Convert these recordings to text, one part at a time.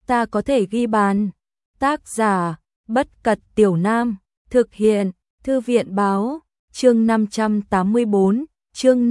ta có thể ghi bàn. Tác giả, Bất Cật Tiểu Nam, thực hiện, Thư viện báo, chương 584, chương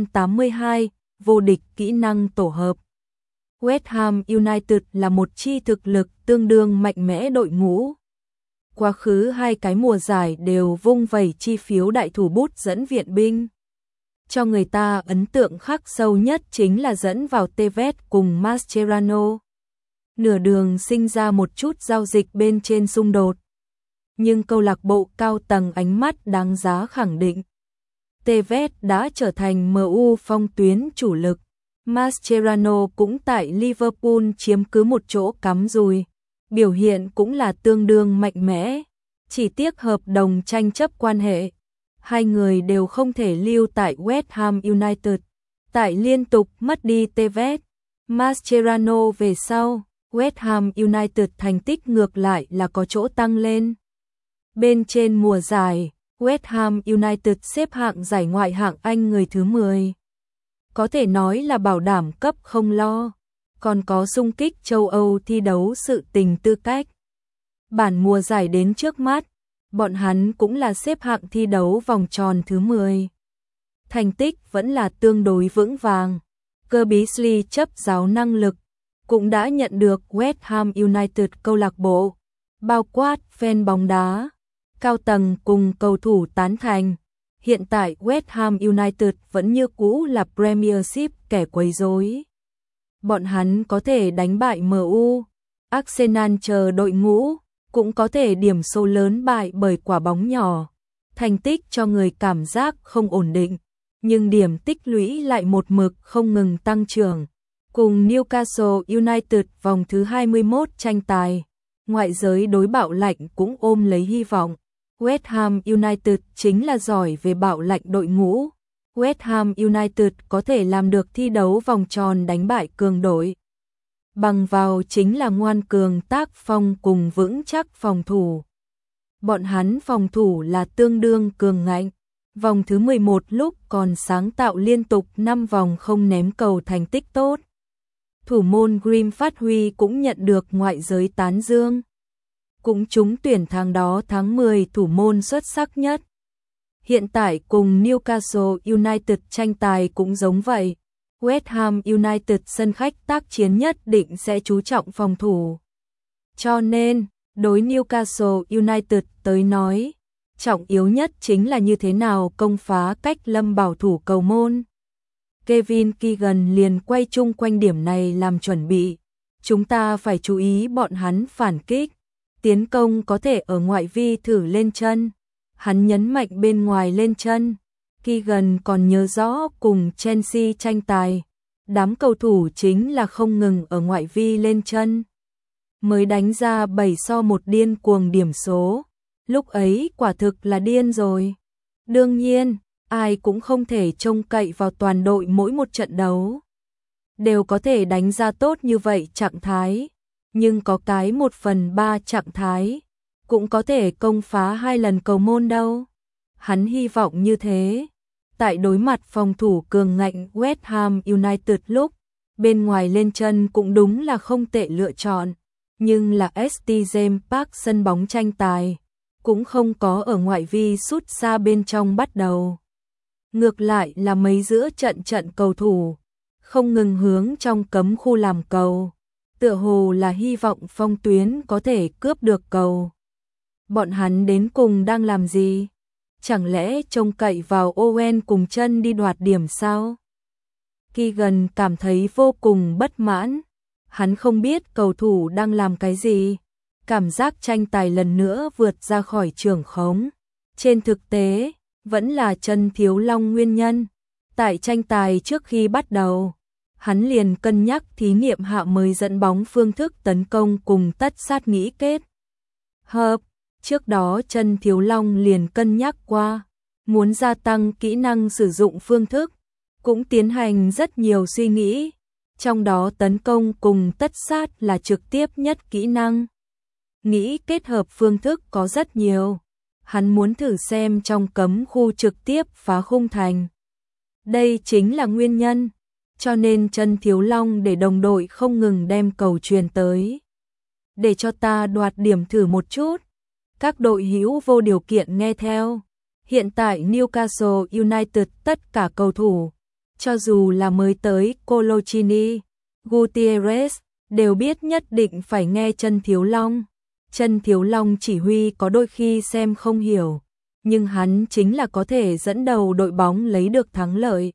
582, vô địch kỹ năng tổ hợp. West Ham United là một chi thực lực tương đương mạnh mẽ đội ngũ. Quá khứ 2 cái mùa giải đều vung vẩy chi phiếu đại thủ bút dẫn viện binh. Cho người ta ấn tượng khắc sâu nhất chính là dẫn vào Tevez cùng Mascherano. Nửa đường sinh ra một chút giao dịch bên trên xung đột. Nhưng câu lạc bộ cao tầng ánh mắt đáng giá khẳng định. Tevez đã trở thành MU phong tuyến chủ lực. Mascherano cũng tại Liverpool chiếm cứ một chỗ cắm rùi. Biểu hiện cũng là tương đương mạnh mẽ. Chỉ tiếc hợp đồng tranh chấp quan hệ. Hai người đều không thể lưu tại West Ham United. Tại liên tục mất đi Tevez, Mascherano về sau, West Ham United thành tích ngược lại là có chỗ tăng lên. Bên trên mùa giải, West Ham United xếp hạng giải Ngoại hạng Anh người thứ 10. Có thể nói là bảo đảm cấp không lo, còn có xung kích châu Âu thi đấu sự tình tư cách. Bản mùa giải đến trước mắt, bọn hắn cũng là xếp hạng thi đấu vòng tròn thứ 10. Thành tích vẫn là tương đối vững vàng. Kirby Slee chấp giáo năng lực, cũng đã nhận được West Ham United câu lạc bộ, bao quát fan bóng đá, cao tầng cùng cầu thủ tán thành. Hiện tại West Ham United vẫn như cũ là Premiership kẻ quấy rối. Bọn hắn có thể đánh bại MU, Arsenal chờ đội ngũ, cũng có thể điểm số lớn bại bởi quả bóng nhỏ. Thành tích cho người cảm giác không ổn định, nhưng điểm tích lũy lại một mực không ngừng tăng trưởng. Cùng Newcastle United vòng thứ 21 tranh tài, ngoại giới đối Bạo Lạnh cũng ôm lấy hy vọng. West Ham United chính là giỏi về Bạo Lạnh đội ngũ. West Ham United có thể làm được thi đấu vòng tròn đánh bại cường đội. Bằng vào chính là ngoan cường tác phong cùng vững chắc phòng thủ. Bọn hắn phòng thủ là tương đương cường ngạnh. Vòng thứ 11 lúc còn sáng tạo liên tục 5 vòng không ném cầu thành tích tốt. Thủ môn Grimm phát huy cũng nhận được ngoại giới tán dương. Cũng trúng tuyển tháng đó tháng 10 thủ môn xuất sắc nhất. Hiện tại cùng Newcastle United tranh tài cũng giống vậy. West Ham United sân khách tác chiến nhất định sẽ chú trọng phòng thủ. Cho nên, đối Newcastle United tới nói, trọng yếu nhất chính là như thế nào công phá cách lâm bảo thủ cầu môn. Kevin Keegan liền quay chung quanh điểm này làm chuẩn bị. Chúng ta phải chú ý bọn hắn phản kích. Tiến công có thể ở ngoại vi thử lên chân. Hắn nhấn mạnh bên ngoài lên chân. Keegan còn nhớ rõ cùng Chelsea tranh tài. Đám cầu thủ chính là không ngừng ở ngoại vi lên chân. Mới đánh ra 7-1 điên cuồng điểm số. Lúc ấy quả thực là điên rồi. Đương nhiên, ai cũng không thể trông cậy vào toàn đội mỗi một trận đấu đều có thể đánh ra tốt như vậy trạng thái. Nhưng có cái 1/3 trạng thái cũng có thể công phá 2 lần cầu môn đâu. Hắn hy vọng như thế. Tại đối mặt phòng thủ cường ngạnh West Ham United lúc, bên ngoài lên chân cũng đúng là không tệ lựa chọn. Nhưng là St James Park sân bóng tranh tài, cũng không có ở ngoại vi sút xa bên trong bắt đầu. Ngược lại là mấy giữa trận cầu thủ, không ngừng hướng trong cấm khu làm cầu. Tựa hồ là hy vọng phong tuyến có thể cướp được cầu. Bọn hắn đến cùng đang làm gì? Chẳng lẽ trông cậy vào Owen cùng chân đi đoạt điểm sao? Keegan cảm thấy vô cùng bất mãn. Hắn không biết cầu thủ đang làm cái gì. Cảm giác tranh tài lần nữa vượt ra khỏi trường khống. Trên thực tế, vẫn là Trần Thiếu Long nguyên nhân. Tại tranh tài trước khi bắt đầu, hắn liền cân nhắc thí nghiệm hạ mới dẫn bóng phương thức tấn công cùng tất sát nghĩ kết hợp. Trước đó Trần Thiếu Long liền cân nhắc qua, muốn gia tăng kỹ năng sử dụng phương thức, cũng tiến hành rất nhiều suy nghĩ, trong đó tấn công cùng tất sát là trực tiếp nhất kỹ năng. Nghĩ kết hợp phương thức có rất nhiều, hắn muốn thử xem trong cấm khu trực tiếp phá khung thành. Đây chính là nguyên nhân, cho nên Trần Thiếu Long để đồng đội không ngừng đem cầu truyền tới. để cho ta đoạt điểm thử một chút. Các đội hữu vô điều kiện nghe theo. Hiện tại Newcastle United tất cả cầu thủ, cho dù là mới tới Coloccini, Gutierrez, đều biết nhất định phải nghe Chân Thiếu Long. Chân Thiếu Long chỉ huy có đôi khi xem không hiểu, nhưng hắn chính là có thể dẫn đầu đội bóng lấy được thắng lợi.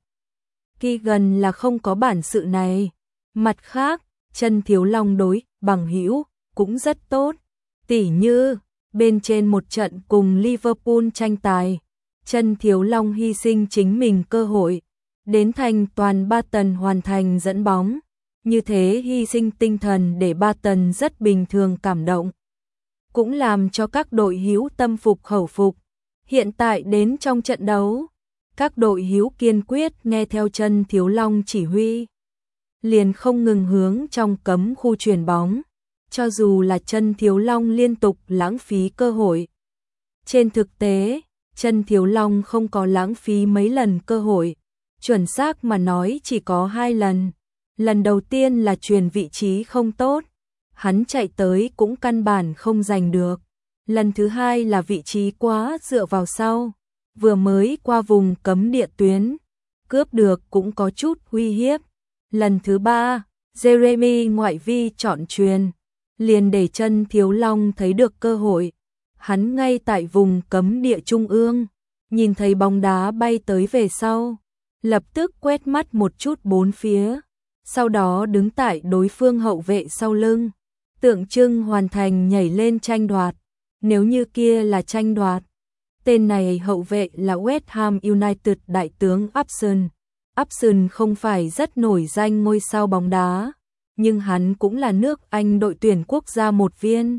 Keegan là không có bản sự này. Mặt khác, Chân Thiếu Long đối bằng hữu cũng rất tốt. Tỉ như bên trên một trận cùng Liverpool tranh tài, Chân Thiếu Long hy sinh chính mình cơ hội, đến thành toàn Barton hoàn thành dẫn bóng. Như thế hy sinh tinh thần để Barton rất bình thường cảm động, cũng làm cho các đội hữu tâm phục khẩu phục. Hiện tại đến trong trận đấu, các đội hữu kiên quyết nghe theo Chân Thiếu Long chỉ huy, liền không ngừng hướng trong cấm khu chuyền bóng, cho dù là Chân Thiếu Long liên tục lãng phí cơ hội. Trên thực tế, Chân Thiếu Long không có lãng phí mấy lần cơ hội, chuẩn xác mà nói chỉ có 2 lần. Lần đầu tiên là chuyền vị trí không tốt, hắn chạy tới cũng căn bản không giành được. Lần thứ hai là vị trí quá dựa vào sau, vừa mới qua vùng cấm địa tuyến, cướp được cũng có chút uy hiếp. Lần thứ ba, Jeremy ngoại vi chọn chuyền, liền để Chân Thiếu Long thấy được cơ hội. Hắn ngay tại vùng cấm địa trung ương, nhìn thấy bóng đá bay tới về sau, lập tức quét mắt một chút bốn phía, sau đó đứng tại đối phương hậu vệ sau lưng, tượng trưng hoàn thành nhảy lên tranh đoạt. Nếu như kia là tranh đoạt, tên này hậu vệ là West Ham United đại tướng Upson. Upson không phải rất nổi danh ngôi sao bóng đá, nhưng hắn cũng là nước Anh đội tuyển quốc gia một viên.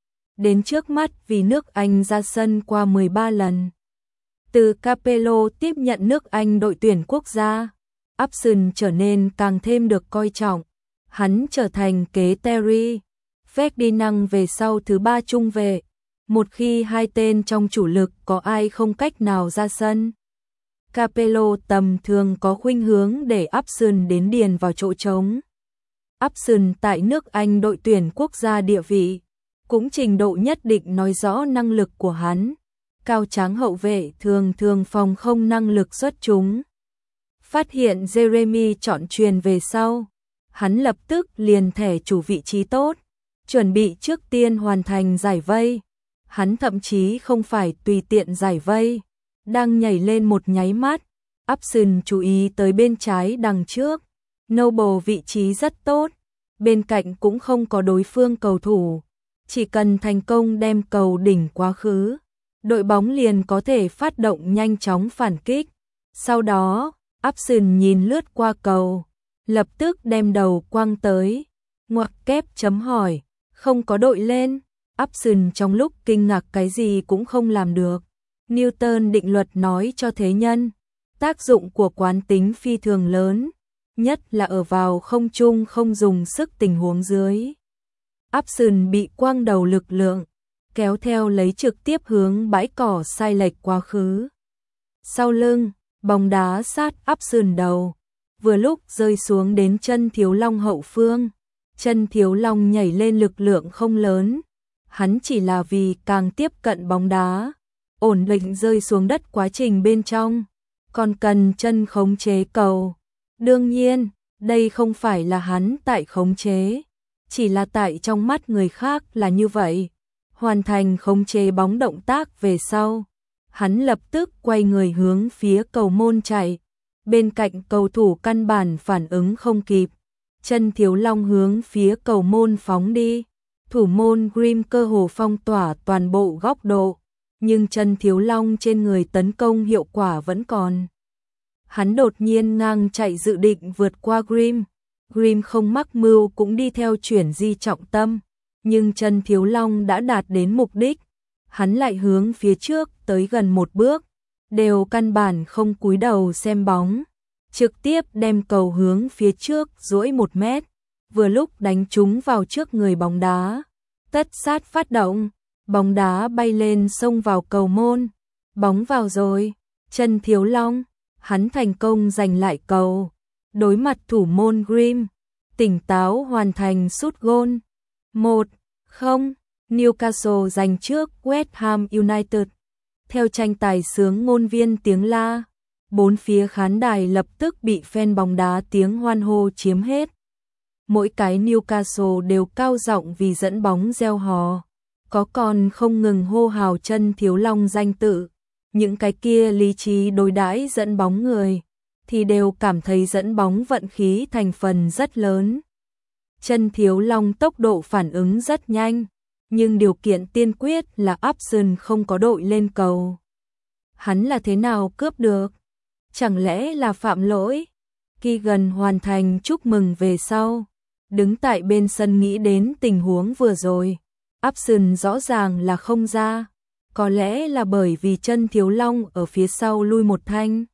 Đến trước mắt vì nước Anh ra sân qua 13 lần. Từ Capello tiếp nhận nước Anh đội tuyển quốc gia, Upson trở nên càng thêm được coi trọng. Hắn trở thành kế Terry Ferdinand về sau thứ 3 trung vệ. Một khi hai tên trong chủ lực có ai không cách nào ra sân, Capello tầm thường có khuynh hướng để Upson đến điền vào chỗ trống. Upson tại nước Anh đội tuyển quốc gia địa vị, cũng trình độ nhất định nói rõ năng lực của hắn. Cao tráng hậu vệ thường thường phòng không năng lực xuất chúng. Phát hiện Jeremy chọn chuyền về sau, hắn lập tức liền thẻ chủ vị trí tốt, chuẩn bị trước tiên hoàn thành giải vây. Hắn thậm chí không phải tùy tiện giải vây, đang nhảy lên một nháy mắt, Upson chú ý tới bên trái đằng trước, Noble vị trí rất tốt, bên cạnh cũng không có đối phương cầu thủ, chỉ cần thành công đem cầu đỉnh quá khứ, đội bóng liền có thể phát động nhanh chóng phản kích. Sau đó, Upson nhìn lướt qua cầu, lập tức đem đầu quăng tới, ngoặc kép chấm hỏi, không có đội lên. Upson trong lúc kinh ngạc cái gì cũng không làm được. Newton định luật nói cho thế nhân, tác dụng của quán tính phi thường lớn, nhất là ở vào không trung không dùng sức tình huống dưới. Upson bị quăng đầu lực lượng, kéo theo lấy trực tiếp hướng bãi cỏ sai lệch quá khứ. Sau lưng, bóng đá sát Upson đầu, vừa lúc rơi xuống đến Chân Thiếu Long hậu phương. Chân Thiếu Long nhảy lên lực lượng không lớn, hắn chỉ là vì càng tiếp cận bóng đá, ổn định rơi xuống đất quá trình bên trong, còn cần chân khống chế cầu. Đương nhiên, đây không phải là hắn tại khống chế, chỉ là tại trong mắt người khác là như vậy. Hoàn thành khống chế bóng động tác về sau, hắn lập tức quay người hướng phía cầu môn chạy, bên cạnh cầu thủ căn bản phản ứng không kịp. Chân Thiếu Long hướng phía cầu môn phóng đi, thủ môn Grimm cơ hồ phong tỏa toàn bộ góc độ, nhưng Chân Thiếu Long trên người tấn công hiệu quả vẫn còn. Hắn đột nhiên ngang chạy dự định vượt qua Grimm, Grimm không mắc mưu cũng đi theo chuyển di trọng tâm, nhưng Chân Thiếu Long đã đạt đến mục đích, hắn lại hướng phía trước tới gần một bước, đều căn bản không cúi đầu xem bóng, trực tiếp đem cầu hướng phía trước duỗi 1 mét, vừa lúc đánh trúng vào trước người bóng đá. Tất sát phát động, bóng đá bay lên xông vào cầu môn, bóng vào rồi. Chân Thiếu Long, hắn thành công giành lại cầu, đối mặt thủ môn Grimm, tỉnh táo hoàn thành sút gôn. 1-0 Không, Newcastle giành trước West Ham United. Theo tranh tài sướng ngôn viên tiếng la, bốn phía khán đài lập tức bị fan bóng đá tiếng hoan hô chiếm hết. Mỗi cái Newcastle đều cao giọng vì dẫn bóng reo hò, có còn không ngừng hô hào Chân Thiếu Long danh tự. Những cái kia lý trí đối đãi dẫn bóng người thì đều cảm thấy dẫn bóng vận khí thành phần rất lớn. Chân Thiếu Long tốc độ phản ứng rất nhanh, nhưng điều kiện tiên quyết là Upson không có đội lên cầu. Hắn là thế nào cướp được? Chẳng lẽ là phạm lỗi? Keegan hoàn thành chúc mừng về sau, đứng tại bên sân nghĩ đến tình huống vừa rồi. Upson rõ ràng là không ra, có lẽ là bởi vì Chân Thiếu Long ở phía sau lui một thanh.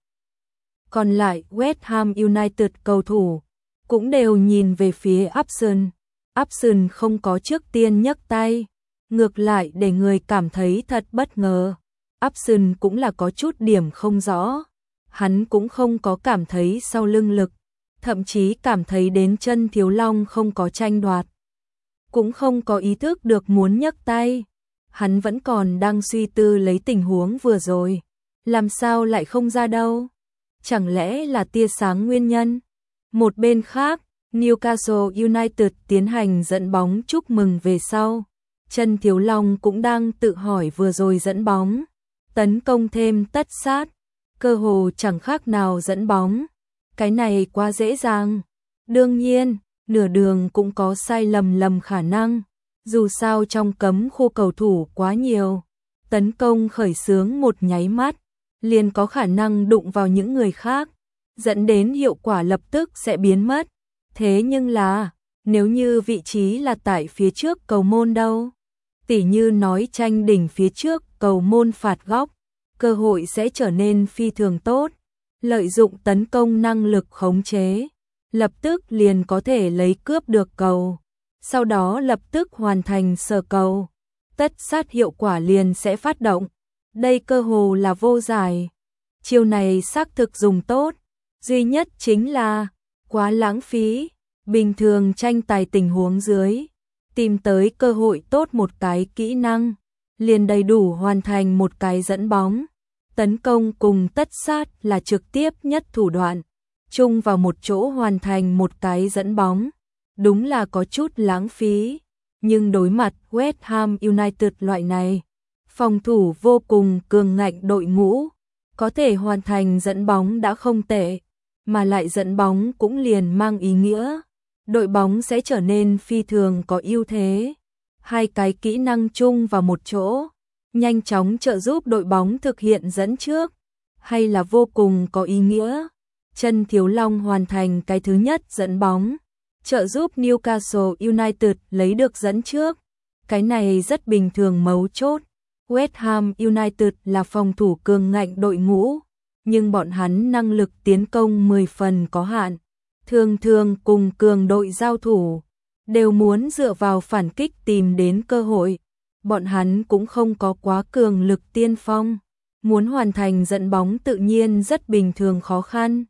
Còn lại West Ham United cầu thủ cũng đều nhìn về phía Upson. Upson không có trước tiên nhấc tay, ngược lại để người cảm thấy thật bất ngờ. Upson cũng là có chút điểm không rõ, hắn cũng không có cảm thấy sau lưng lực, thậm chí cảm thấy đến Chân Thiếu Long không có tranh đoạt, cũng không có ý thức được muốn nhấc tay. Hắn vẫn còn đang suy tư lấy tình huống vừa rồi, làm sao lại không ra đâu? Chẳng lẽ là tia sáng nguyên nhân? Một bên khác, Newcastle United tiến hành dẫn bóng chúc mừng về sau. Chân Thiếu Long cũng đang tự hỏi vừa rồi dẫn bóng, tấn công thêm tất sát, cơ hồ chẳng khác nào dẫn bóng. Cái này quá dễ dàng. Đương nhiên, nửa đường cũng có sai lầm khả năng. Dù sao trong cấm khu cầu thủ quá nhiều, tấn công khởi xướng một nháy mắt, liền có khả năng đụng vào những người khác, dẫn đến hiệu quả lập tức sẽ biến mất. Thế nhưng là, nếu như vị trí là tại phía trước cầu môn đâu? Tỉ như nói tranh đỉnh phía trước cầu môn phạt góc, cơ hội sẽ trở nên phi thường tốt. Lợi dụng tấn công năng lực khống chế, lập tức liền có thể lấy cướp được cầu, sau đó lập tức hoàn thành sờ cầu, tất sát hiệu quả liền sẽ phát động. Đây cơ hồ là vô giải. Chiêu này xác thực dùng tốt, duy nhất chính là quá lãng phí. Bình thường tranh tài tình huống dưới, tìm tới cơ hội tốt một cái kỹ năng, liền đầy đủ hoàn thành một cái dẫn bóng. Tấn công cùng tất sát là trực tiếp nhất thủ đoạn, chung vào một chỗ hoàn thành một cái dẫn bóng. Đúng là có chút lãng phí, nhưng đối mặt West Ham United loại này, phòng thủ vô cùng cường ngạnh đội ngũ, có thể hoàn thành dẫn bóng đã không tệ, mà lại dẫn bóng cũng liền mang ý nghĩa đội bóng sẽ trở nên phi thường có ưu thế. Hai cái kỹ năng chung vào một chỗ, nhanh chóng trợ giúp đội bóng thực hiện dẫn trước, hay là vô cùng có ý nghĩa. Chân Thiếu Long hoàn thành cái thứ nhất dẫn bóng, trợ giúp Newcastle United lấy được dẫn trước. Cái này rất bình thường mấu chốt. West Ham United là phòng thủ cường ngạnh đội ngũ, nhưng bọn hắn năng lực tiến công 10 phần có hạn. Thường thường cùng cường đội giao thủ, đều muốn dựa vào phản kích tìm đến cơ hội. Bọn hắn cũng không có quá cường lực tiên phong, muốn hoàn thành dẫn bóng tự nhiên rất bình thường khó khăn.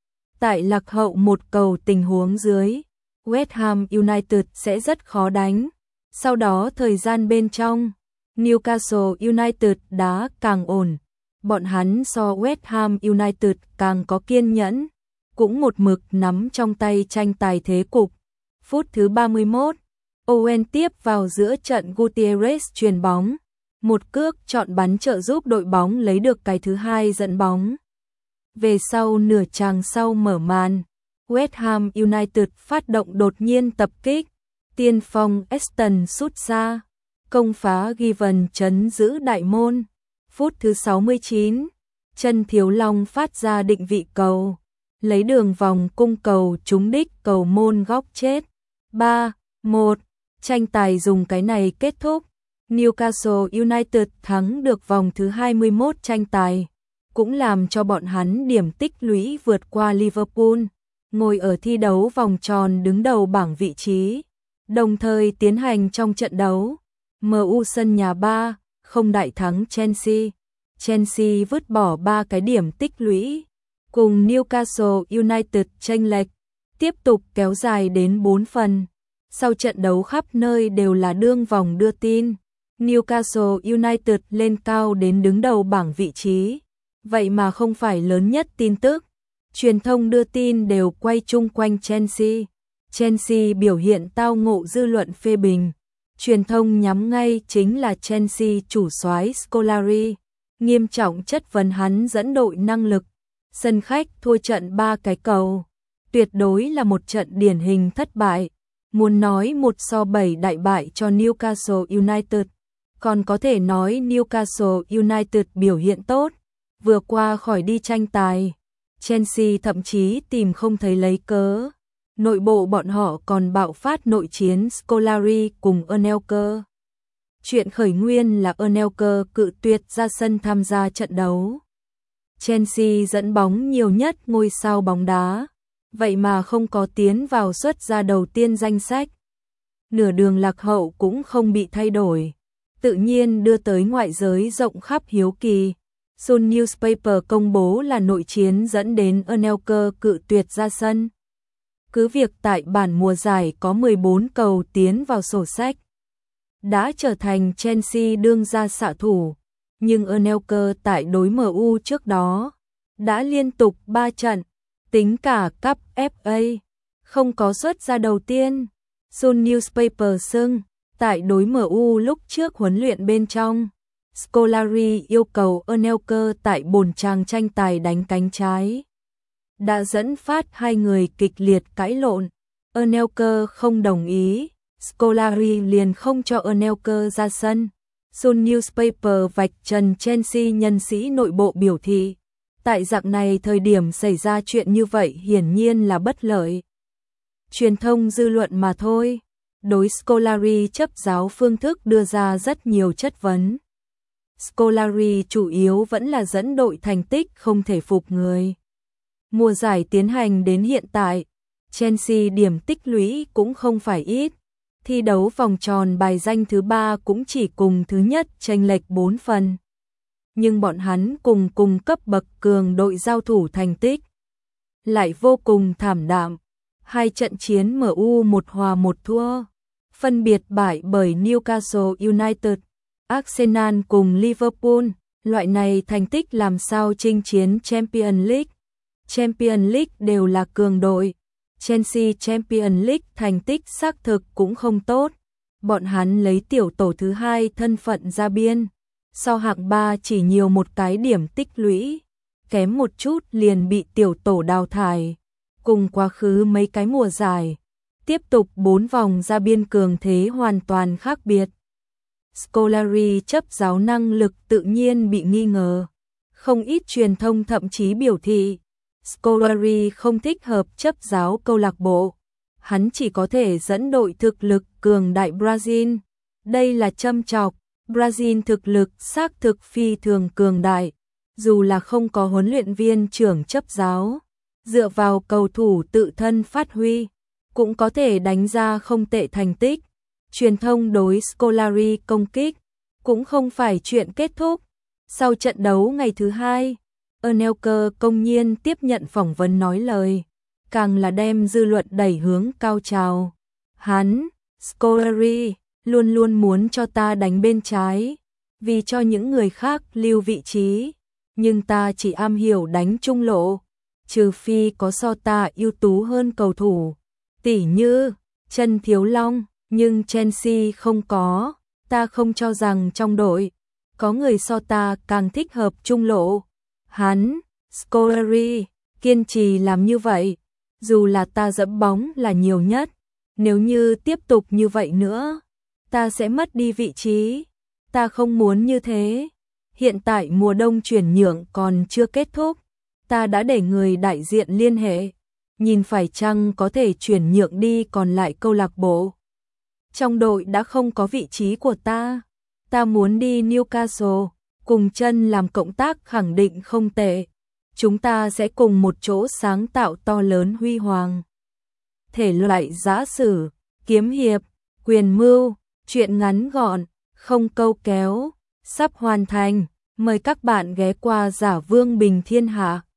Tại lạc hậu một cầu tình huống dưới, West Ham United sẽ rất khó đánh. Sau đó thời gian bên trong, Newcastle United đá càng ổn. Bọn hắn so West Ham United càng có kiên nhẫn, cũng một mực nắm trong tay tranh tài thế cục. Phút thứ 31, Owen tiếp vào giữa trận Gutierrez chuyền bóng, một cước chọn bắn trợ giúp đội bóng lấy được cái thứ hai dẫn bóng. Về sau nửa chàng sau mở màn, West Ham United phát động đột nhiên tập kích, tiên phong Aston sút ra, công phá Given chấn giữ đại môn. Phút thứ 69, Chân Thiếu Long phát ra định vị cầu, lấy đường vòng cung cầu trúng đích cầu môn góc chết. 3-1, tranh tài dùng cái này kết thúc. Newcastle United thắng được vòng thứ 21 tranh tài, cũng làm cho bọn hắn điểm tích lũy vượt qua Liverpool, ngồi ở thi đấu vòng tròn đứng đầu bảng vị trí. Đồng thời tiến hành trong trận đấu, MU sân nhà 3-0 đại thắng Chelsea. Chelsea vứt bỏ 3 cái điểm tích lũy, cùng Newcastle United chênh lệch tiếp tục kéo dài đến 4 phần. Sau trận đấu khắp nơi đều là đương vòng đưa tin. Newcastle United lên cao đến đứng đầu bảng vị trí. Vậy mà không phải lớn nhất tin tức. Truyền thông đưa tin đều quay chung quanh Chelsea. Chelsea biểu hiện tao ngộ dư luận phê bình. Truyền thông nhắm ngay chính là Chelsea chủ soái Scolari, nghiêm trọng chất vấn hắn dẫn đội năng lực. Sân khách thua trận 3 cái cầu, tuyệt đối là một trận điển hình thất bại. Muốn nói 1-7 đại bại cho Newcastle United, còn có thể nói Newcastle United biểu hiện tốt, vừa qua khỏi đi tranh tài. Chelsea thậm chí tìm không thấy lấy cớ. Nội bộ bọn họ còn bạo phát nội chiến Scolari cùng Anelka. Chuyện khởi nguyên là Anelka cự tuyệt ra sân tham gia trận đấu. Chelsea dẫn bóng nhiều nhất ngôi sao bóng đá, vậy mà không có tiến vào suất ra đầu tiên danh sách. Nửa đường lạc hậu cũng không bị thay đổi, tự nhiên đưa tới ngoại giới rộng khắp hiếu kỳ. Sun Newspaper công bố là nội chiến dẫn đến Anelka cự tuyệt ra sân. Cứ việc tại bản mùa giải có 14 cầu tiến vào sổ sách, đã trở thành Chelsea đương ra xạ thủ, nhưng Anelka tại đối MU trước đó đã liên tục 3 trận, tính cả Cup FA, không có suất ra đầu tiên. Sun Newspaper xưng, tại đối MU lúc trước huấn luyện bên trong, Scolari yêu cầu Anelka tại bồn chàng tranh tài đánh cánh trái, đã dẫn phát hai người kịch liệt cãi lộn. Anelka không đồng ý, Scolari liền không cho Anelka ra sân. Sun Newspaper vạch trần Chelsea nhân sĩ nội bộ biểu thị, tại dạng này thời điểm xảy ra chuyện như vậy hiển nhiên là bất lợi. Truyền thông dư luận mà thôi. Đối Scolari chấp giáo phương thức đưa ra rất nhiều chất vấn. Scolari chủ yếu vẫn là dẫn đội thành tích không thể phục người. Mùa giải tiến hành đến hiện tại, Chelsea điểm tích lũy cũng không phải ít. Thi đấu vòng tròn bài danh thứ 3 cũng chỉ cùng thứ nhất chênh lệch 4 phần. Nhưng bọn hắn cùng cấp bậc cường đội giao thủ thành tích lại vô cùng thảm đạm. 2 trận chiến MU 1-1 thua, phân biệt bại bởi Newcastle United, Arsenal cùng Liverpool. Loại này thành tích làm sao chinh chiến Champions League. Champions League đều là cường đội. Chelsea Champions League thành tích xác thực cũng không tốt. Bọn hắn lấy tiểu tổ thứ 2 thân phận ra biên. Sau hạng 3 chỉ nhiều một cái điểm tích lũy. Kém một chút liền bị tiểu tổ đào thải. Cùng quá khứ mấy cái mùa giải, tiếp tục 4 vòng ra biên cường thế hoàn toàn khác biệt. Scolari chấp giáo năng lực tự nhiên bị nghi ngờ. Không ít truyền thông thậm chí biểu thị Scolari không thích hợp chấp giáo câu lạc bộ. Hắn chỉ có thể dẫn đội thực lực cường đại Brazil. Đây là châm chọc. Brazil thực lực xác thực phi thường cường đại. Dù là không có huấn luyện viên trưởng chấp giáo, dựa vào cầu thủ tự thân phát huy, cũng có thể đánh ra không tệ thành tích. Truyền thông đối Scolari công kích cũng không phải chuyện kết thúc. Sau trận đấu ngày thứ 2, Anelka công nhiên tiếp nhận phỏng vấn nói lời, càng là đem dư luận đẩy hướng cao trào. Hắn, Scolari, luôn luôn muốn cho ta đánh bên trái, vì cho những người khác lưu vị trí, nhưng ta chỉ am hiểu đánh trung lộ, trừ phi có so ta ưu tú hơn cầu thủ, tỉ như Trần Thiếu Long, nhưng Chelsea không có. Ta không cho rằng trong đội có người so ta càng thích hợp trung lộ. Hắn, Scolari, kiên trì làm như vậy, dù là ta dẫm bóng là nhiều nhất. Nếu như tiếp tục như vậy nữa, ta sẽ mất đi vị trí. Ta không muốn như thế. Hiện tại mùa đông chuyển nhượng còn chưa kết thúc, ta đã để người đại diện liên hệ, nhìn phải chăng có thể chuyển nhượng đi còn lại câu lạc bộ. Trong đội đã không có vị trí của ta. Ta muốn đi Newcastle, cùng chân làm cộng tác khẳng định không tệ. Chúng ta sẽ cùng một chỗ sáng tạo to lớn huy hoàng. Thể loại giã sử, kiếm hiệp, quyền mưu, truyện ngắn gọn, không câu kéo, sắp hoàn thành. Mời các bạn ghé qua Giả Vương Bình Thiên Hạ.